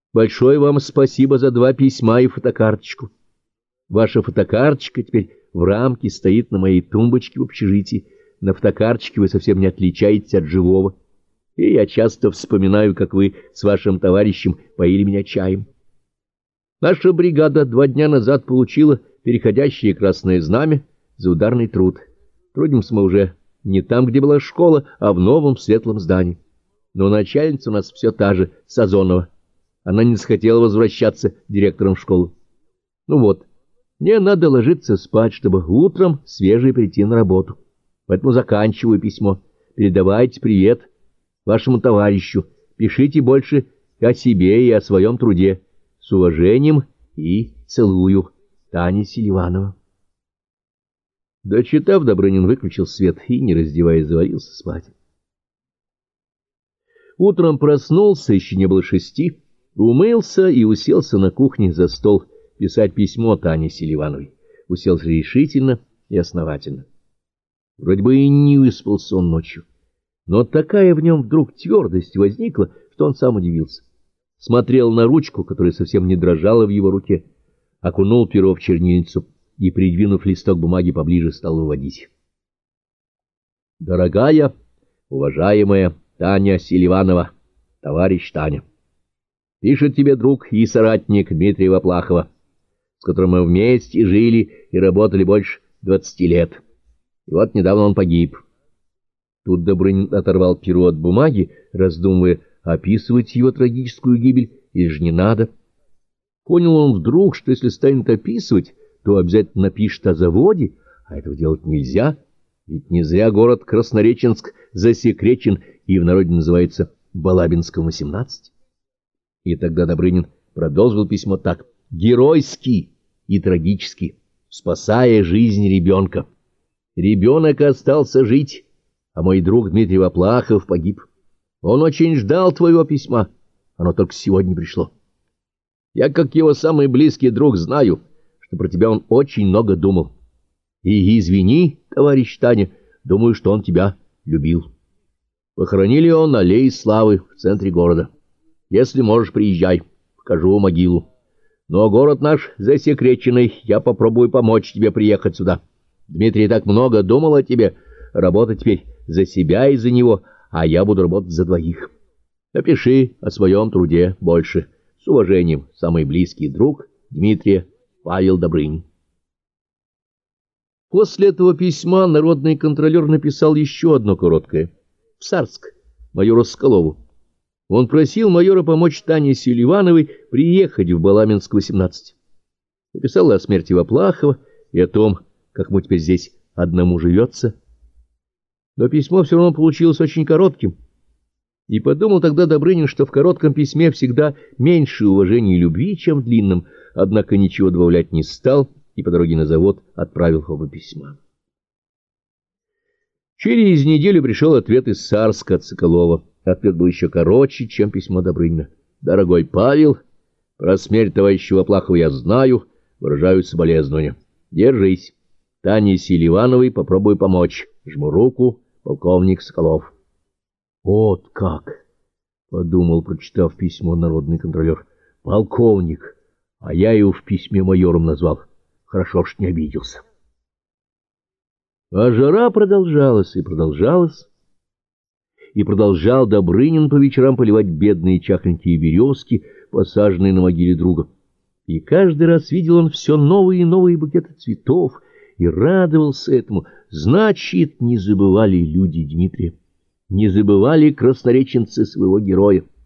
Большое вам спасибо за 2 письма и фотокарточку. Ваша фотокарточка теперь в рамке стоит на моей тумбочке в общежитии. На фотокарточке вы совсем не отличаетесь от живого. И я часто вспоминаю, как вы с вашим товарищем поили меня чаем. Наша бригада 2 дня назад получила переходящее красное знамя за ударный труд. Трудимся мы уже не там, где была школа, а в новом светлом здании. Но начальница у нас все та же, Сазонова. Она не захотела возвращаться директором школы. Ну вот, мне надо ложиться спать, чтобы утром свежей прийти на работу. Поэтому заканчиваю письмо. Передавайте привет вашему товарищу. Пишите больше о себе и о своем труде. С уважением и целую. Таня Селиванова. Дочитав, Добрынин выключил свет и, не раздеваясь, завалился спать. Утром проснулся, еще не было 6, умылся и уселся на кухне за стол писать письмо Тане Селивановой. Уселся решительно и основательно. Вроде бы и не выспался он ночью, но такая в нем вдруг твердость возникла, что он сам удивился. Смотрел на ручку, которая совсем не дрожала в его руке, окунул перо в чернильницу и, придвинув листок бумаги поближе, стал выводить. Дорогая, уважаемая Таня Селиванова, товарищ Таня, пишет тебе друг и соратник Дмитрия Воплахова, с которым мы вместе жили и работали больше 20 лет. И вот недавно он погиб. Тут Добрынин оторвал перо от бумаги, раздумывая, описывать его трагическую гибель или же не надо. Понял он вдруг, что если станет описывать, то обязательно напишет о заводе, а этого делать нельзя, ведь не зря город Краснореченск засекречен и в народе называется Балабинском 18. И тогда Добрынин продолжил письмо так: геройски и трагически, спасая жизнь ребенка. Ребенок остался жить, а мой друг Дмитрий Воплахов погиб. Он очень ждал твоего письма, оно только сегодня пришло. Я, как его самый близкий друг, знаю, что про тебя он очень много думал. И извини, товарищ Таня, думаю, что он тебя любил. Похоронили его на аллее Славы в центре города. Если можешь, приезжай, покажу могилу. Но город наш засекреченный, я попробую помочь тебе приехать сюда. Дмитрий так много думал о тебе, работать теперь за себя и за него, а я буду работать за 2. Напиши о своем труде больше. С уважением, самый близкий друг Дмитрия, Павел Добрынин. После этого письма народный контролер написал еще одно короткое. В Сарск, майору Соколову. Он просил майора помочь Тане Селивановой приехать в Баламинск 18. Написал о смерти Воплахова и о том, как ему теперь здесь одному живется. Но письмо все равно получилось очень коротким. И подумал тогда Добрынин, что в коротком письме всегда меньше уважения и любви, чем в длинном, однако ничего добавлять не стал и по дороге на завод отправил оба письма. Через неделю пришел ответ из Сарска от Соколова. Ответ был еще короче, чем письмо Добрынина. «Дорогой Павел, про смерть товарища Воплахова я знаю, выражаю соболезнования. Держись. Тане Селивановой попробую помочь. Жму руку, полковник Соколов». «Вот как!» — подумал, прочитав письмо народный контролер. «Полковник, а я его в письме майором назвал. Хорошо, что не обиделся». А жара продолжалась и продолжалась. И продолжал Добрынин по вечерам поливать бедные чахленькие березки, посаженные на могиле друга. И каждый раз видел он все новые и новые букеты цветов и радовался этому. Значит, не забывали люди Дмитрия, не забывали краснореченцы своего героя.